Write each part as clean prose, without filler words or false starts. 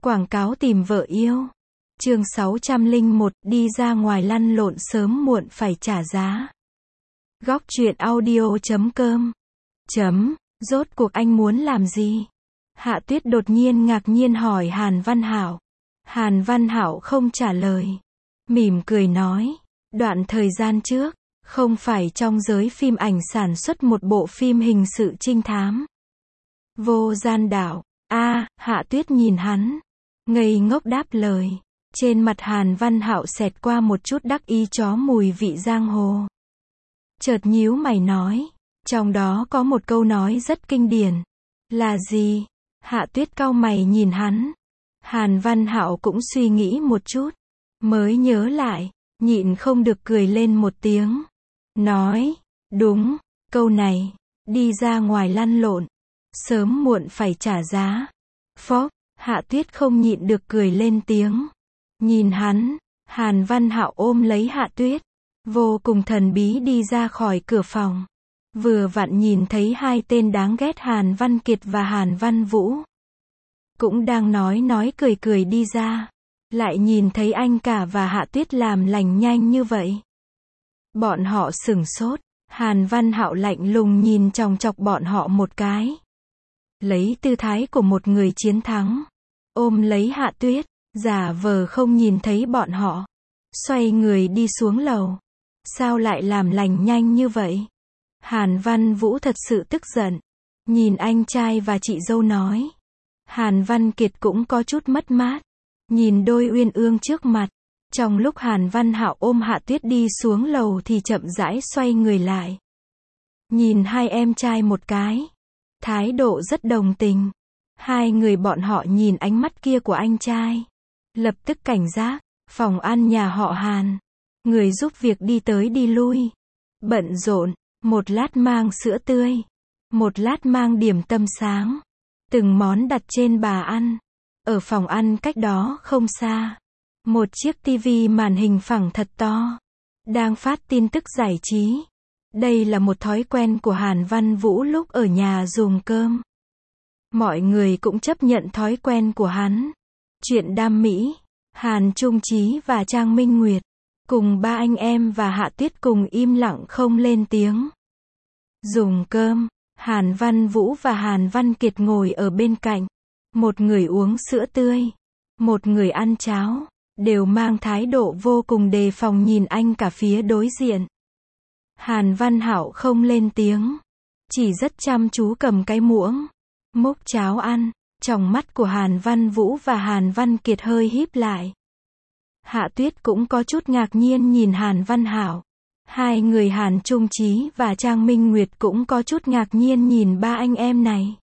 Quảng cáo tìm vợ yêu. Chương 601, đi ra ngoài lăn lộn sớm muộn phải trả giá. Góc truyện audio.com. Rốt cuộc anh muốn làm gì? Hạ Tuyết đột nhiên ngạc nhiên hỏi Hàn Văn Hảo. Hàn Văn Hảo không trả lời. Mỉm cười nói, đoạn thời gian trước, không phải trong giới phim ảnh sản xuất một bộ phim hình sự trinh thám. Vô Gian Đạo. Hạ Tuyết nhìn hắn, ngây ngốc đáp lời. Trên mặt Hàn Văn Hạo xẹt qua một chút đắc ý chó mùi vị giang hồ. Chợt nhíu mày nói, trong đó có một câu nói rất kinh điển. Là gì? Hạ Tuyết cau mày nhìn hắn. Hàn Văn Hạo cũng suy nghĩ một chút, mới nhớ lại, nhịn không được cười lên một tiếng. Nói, đúng, câu này, đi ra ngoài lăn lộn, sớm muộn phải trả giá. Phó, Hạ Tuyết không nhịn được cười lên tiếng. Nhìn hắn, Hàn Văn Hạo ôm lấy Hạ Tuyết, vô cùng thần bí đi ra khỏi cửa phòng. Vừa vặn nhìn thấy hai tên đáng ghét Hàn Văn Kiệt và Hàn Văn Vũ. Cũng đang nói cười đi ra. Lại nhìn thấy anh cả và Hạ Tuyết làm lành nhanh như vậy. Bọn họ sửng sốt, Hàn Văn Hạo lạnh lùng nhìn chòng chọc bọn họ một cái. Lấy tư thái của một người chiến thắng, ôm lấy Hạ Tuyết, giả vờ không nhìn thấy bọn họ. Xoay người đi xuống lầu. Sao lại làm lành nhanh như vậy? Hàn Văn Vũ thật sự tức giận. Nhìn anh trai và chị dâu nói. Hàn Văn Kiệt cũng có chút mất mát. Nhìn đôi uyên ương trước mặt. Trong lúc Hàn Văn Hạo ôm Hạ Tuyết đi xuống lầu thì chậm rãi xoay người lại. Nhìn hai em trai một cái. Thái độ rất đồng tình. Hai người bọn họ nhìn ánh mắt kia của anh trai. Lập tức cảnh giác. Phòng ăn nhà họ Hàn. Người giúp việc đi tới đi lui. Bận rộn. Một lát mang sữa tươi. Một lát mang điểm tâm sáng. Từng món đặt trên bàn ăn. Ở phòng ăn cách đó không xa. Một chiếc tivi màn hình phẳng thật to. Đang phát tin tức giải trí. Đây là một thói quen của Hàn Văn Vũ lúc ở nhà dùng cơm. Mọi người cũng chấp nhận thói quen của hắn. Chuyện đam mỹ. Hàn Trung Chí và Trang Minh Nguyệt. Cùng ba anh em và Hạ Tuyết cùng im lặng không lên tiếng. Dùng cơm. Hàn Văn Vũ và Hàn Văn Kiệt ngồi ở bên cạnh. Một người uống sữa tươi. Một người ăn cháo. Đều mang thái độ vô cùng đề phòng nhìn anh cả phía đối diện. Hàn Văn Hạo không lên tiếng. Chỉ rất chăm chú cầm cái muỗng. Múc cháo ăn. Tròng mắt của Hàn Văn Vũ và Hàn Văn Kiệt hơi híp lại. Hạ Tuyết cũng có chút ngạc nhiên nhìn Hàn Văn Hảo. Hai người Hàn Trung Chí và Trang Minh Nguyệt cũng có chút ngạc nhiên nhìn ba anh em này.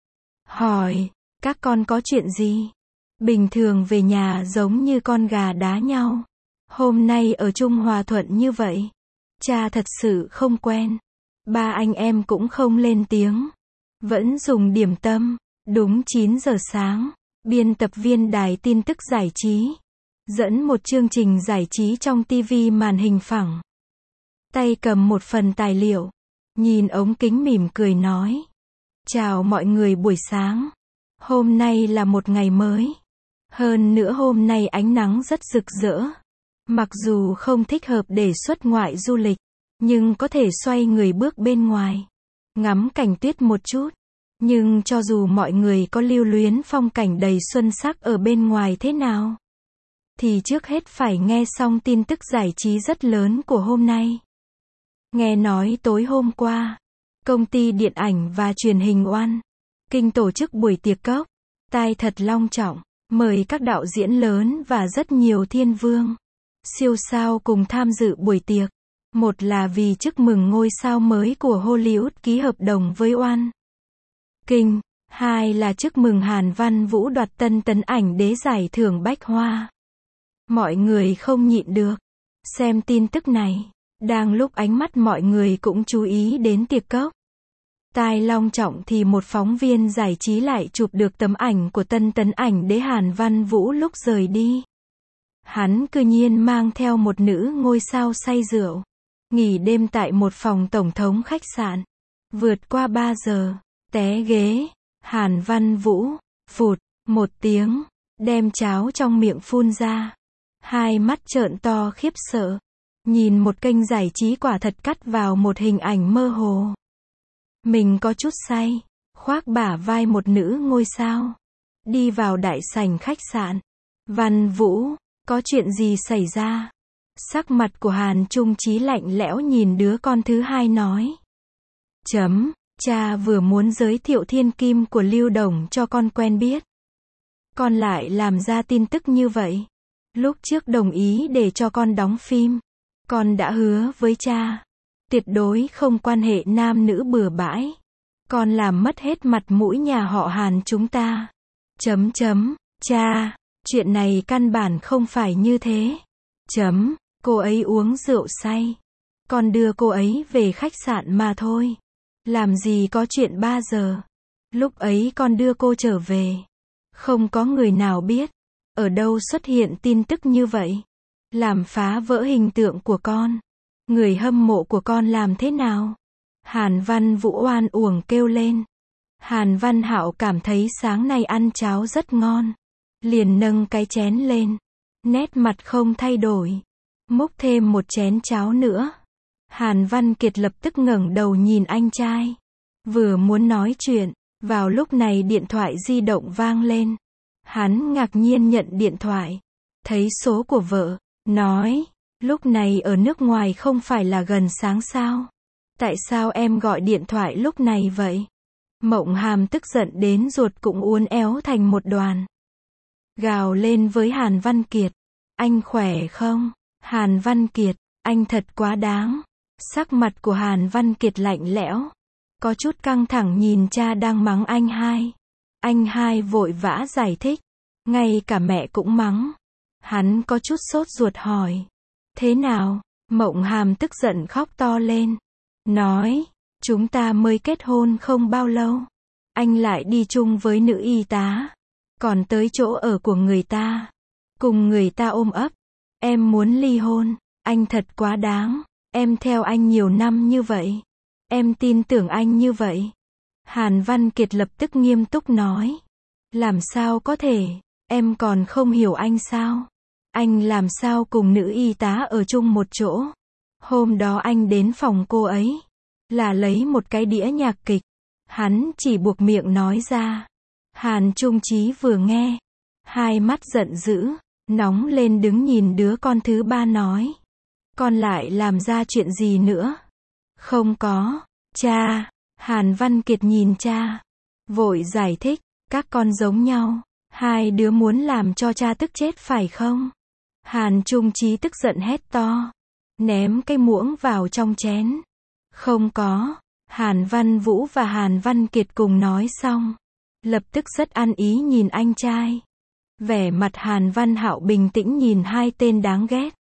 Hỏi, các con có chuyện gì? Bình thường về nhà giống như con gà đá nhau. Hôm nay ở chung hòa thuận như vậy. Cha thật sự không quen. Ba anh em cũng không lên tiếng. Vẫn dùng điểm tâm. Đúng 9 giờ sáng, biên tập viên đài tin tức giải trí. Dẫn một chương trình giải trí trong TV màn hình phẳng. Tay cầm một phần tài liệu. Nhìn ống kính mỉm cười nói. Chào mọi người buổi sáng. Hôm nay là một ngày mới. Hơn nữa hôm nay ánh nắng rất rực rỡ. Mặc dù không thích hợp để xuất ngoại du lịch. Nhưng có thể xoay người bước bên ngoài. Ngắm cảnh tuyết một chút. Nhưng cho dù mọi người có lưu luyến phong cảnh đầy xuân sắc ở bên ngoài thế nào, thì trước hết phải nghe xong tin tức giải trí rất lớn của hôm nay. Nghe nói tối hôm qua, công ty điện ảnh và truyền hình Oan Kinh tổ chức buổi tiệc cốc, tai thật long trọng, mời các đạo diễn lớn và rất nhiều thiên vương, siêu sao cùng tham dự buổi tiệc. Một là vì chúc mừng ngôi sao mới của Hollywood ký hợp đồng với Oan Kinh, hai là chúc mừng Hàn Văn Vũ đoạt tân tấn ảnh đế giải thưởng Bách Hoa. Mọi người không nhịn được. Xem tin tức này, đang lúc ánh mắt mọi người cũng chú ý đến tiệc cốc. Tai long trọng thì một phóng viên giải trí lại chụp được tấm ảnh của tân tấn ảnh đế Hàn Văn Vũ lúc rời đi. Hắn cư nhiên mang theo một nữ ngôi sao say rượu. Nghỉ đêm tại một phòng tổng thống khách sạn. Vượt qua 3 giờ. Té ghế, Hàn Văn Vũ, phụt, một tiếng, đem cháo trong miệng phun ra. Hai mắt trợn to khiếp sợ. Nhìn một kênh giải trí quả thật cắt vào một hình ảnh mơ hồ. Mình có chút say, khoác bả vai một nữ ngôi sao. Đi vào đại sảnh khách sạn. Văn Vũ, có chuyện gì xảy ra? Sắc mặt của Hàn Trung Chí lạnh lẽo nhìn đứa con thứ hai nói. Cha vừa muốn giới thiệu thiên kim của Lưu Đồng cho con quen biết. Con lại làm ra tin tức như vậy. Lúc trước đồng ý để cho con đóng phim. Con đã hứa với cha. Tuyệt đối không quan hệ nam nữ bừa bãi. Con làm mất hết mặt mũi nhà họ Hàn chúng ta. Cha, chuyện này căn bản không phải như thế. Cô ấy uống rượu say. Con đưa cô ấy về khách sạn mà thôi. Làm gì có chuyện 3 giờ. Lúc ấy con đưa cô trở về. Không có người nào biết. Ở đâu xuất hiện tin tức như vậy. Làm phá vỡ hình tượng của con. Người hâm mộ của con làm thế nào? Hàn Văn Vũ oan uổng kêu lên. Hàn Văn Hạo cảm thấy sáng nay ăn cháo rất ngon. Liền nâng cái chén lên. Nét mặt không thay đổi. Múc thêm một chén cháo nữa. Hàn Văn Kiệt lập tức ngẩng đầu nhìn anh trai. Vừa muốn nói chuyện, vào lúc này điện thoại di động vang lên. Hắn ngạc nhiên nhận điện thoại. Thấy số của vợ, nói, lúc này ở nước ngoài không phải là gần sáng sao? Tại sao em gọi điện thoại lúc này vậy? Mộng Hàm tức giận đến ruột cũng uốn éo thành một đoàn. Gào lên với Hàn Văn Kiệt. Anh khỏe không? Hàn Văn Kiệt, anh thật quá đáng. Sắc mặt của Hàn Văn Kiệt lạnh lẽo. Có chút căng thẳng nhìn cha đang mắng anh hai. Anh hai vội vã giải thích. Ngay cả mẹ cũng mắng. Hắn có chút sốt ruột hỏi. Thế nào? Mộng Hàm tức giận khóc to lên. Nói, chúng ta mới kết hôn không bao lâu. Anh lại đi chung với nữ y tá. Còn tới chỗ ở của người ta. Cùng người ta ôm ấp. Em muốn ly hôn. Anh thật quá đáng. Em theo anh nhiều năm như vậy. Em tin tưởng anh như vậy. Hàn Văn Kiệt lập tức nghiêm túc nói. Làm sao có thể? Em còn không hiểu anh sao? Anh làm sao cùng nữ y tá ở chung một chỗ? Hôm đó anh đến phòng cô ấy. Là lấy một cái đĩa nhạc kịch. Hắn chỉ buộc miệng nói ra. Hàn Trung Chí vừa nghe. Hai mắt giận dữ. Nóng lên đứng nhìn đứa con thứ ba nói. Con lại làm ra chuyện gì nữa? Không có. Cha. Hàn Văn Kiệt nhìn cha. Vội giải thích. Các con giống nhau. Hai đứa muốn làm cho cha tức chết phải không? Hàn Trung Chí tức giận hét to. Ném cái muỗng vào trong chén. Không có. Hàn Văn Vũ và Hàn Văn Kiệt cùng nói xong. Lập tức rất ăn ý nhìn anh trai. Vẻ mặt Hàn Văn Hạo bình tĩnh nhìn hai tên đáng ghét.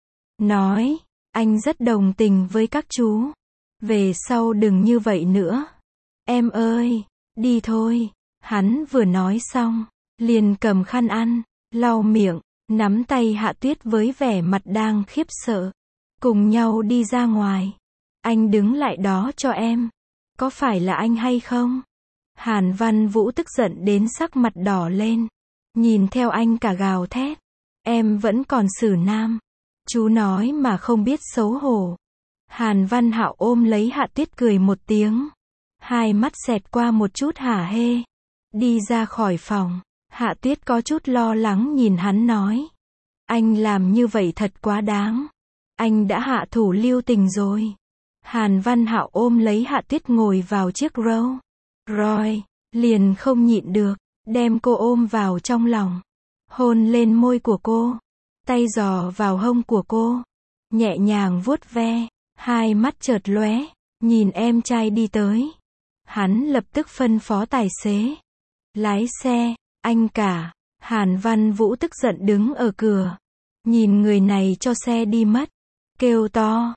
Nói, anh rất đồng tình với các chú. Về sau đừng như vậy nữa. Em ơi, đi thôi. Hắn vừa nói xong, liền cầm khăn ăn, lau miệng, nắm tay Hạ Tuyết với vẻ mặt đang khiếp sợ. Cùng nhau đi ra ngoài. Anh đứng lại đó cho em. Có phải là anh hay không? Hàn Văn Vũ tức giận đến sắc mặt đỏ lên. Nhìn theo anh cả gào thét. Em vẫn còn xử nam. Chú nói mà không biết xấu hổ. Hàn Văn Hạo ôm lấy Hạ Tuyết cười một tiếng. Hai mắt xẹt qua một chút hả hê. Đi ra khỏi phòng. Hạ Tuyết có chút lo lắng nhìn hắn nói. Anh làm như vậy thật quá đáng. Anh đã hạ thủ lưu tình rồi. Hàn Văn Hạo ôm lấy Hạ Tuyết ngồi vào chiếc Rolls Royce. Liền không nhịn được. Đem cô ôm vào trong lòng. Hôn lên môi của cô. Tay giò vào hông của cô. Nhẹ nhàng vuốt ve. Hai mắt chợt lóe. Nhìn em trai đi tới. Hắn lập tức phân phó tài xế. Lái xe. Anh cả. Hàn Văn Vũ tức giận đứng ở cửa. Nhìn người này cho xe đi mất. Kêu to.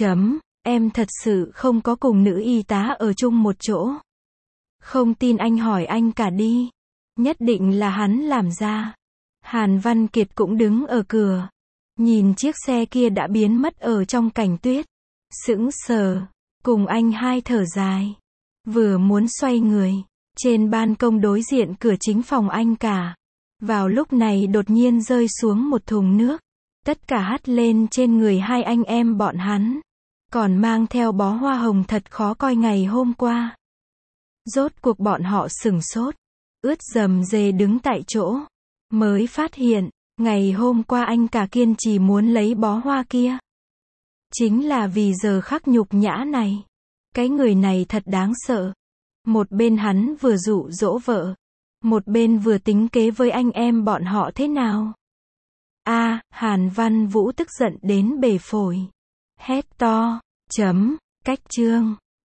Em thật sự không có cùng nữ y tá ở chung một chỗ. Không tin anh hỏi anh cả đi. Nhất định là hắn làm ra. Hàn Văn Kiệt cũng đứng ở cửa. Nhìn chiếc xe kia đã biến mất ở trong cảnh tuyết. Sững sờ. Cùng anh hai thở dài. Vừa muốn xoay người. Trên ban công đối diện cửa chính phòng anh cả. Vào lúc này đột nhiên rơi xuống một thùng nước. Tất cả hắt lên trên người hai anh em bọn hắn. Còn mang theo bó hoa hồng thật khó coi ngày hôm qua. Rốt cuộc bọn họ sửng sốt. Ướt rầm rề đứng tại chỗ. Mới phát hiện, ngày hôm qua anh cả kiên trì muốn lấy bó hoa kia. Chính là vì giờ khắc nhục nhã này. Cái người này thật đáng sợ. Một bên hắn vừa dụ dỗ vợ. Một bên vừa tính kế với anh em bọn họ thế nào. Hàn Văn Vũ tức giận đến bể phổi. Hét to. Cách chương.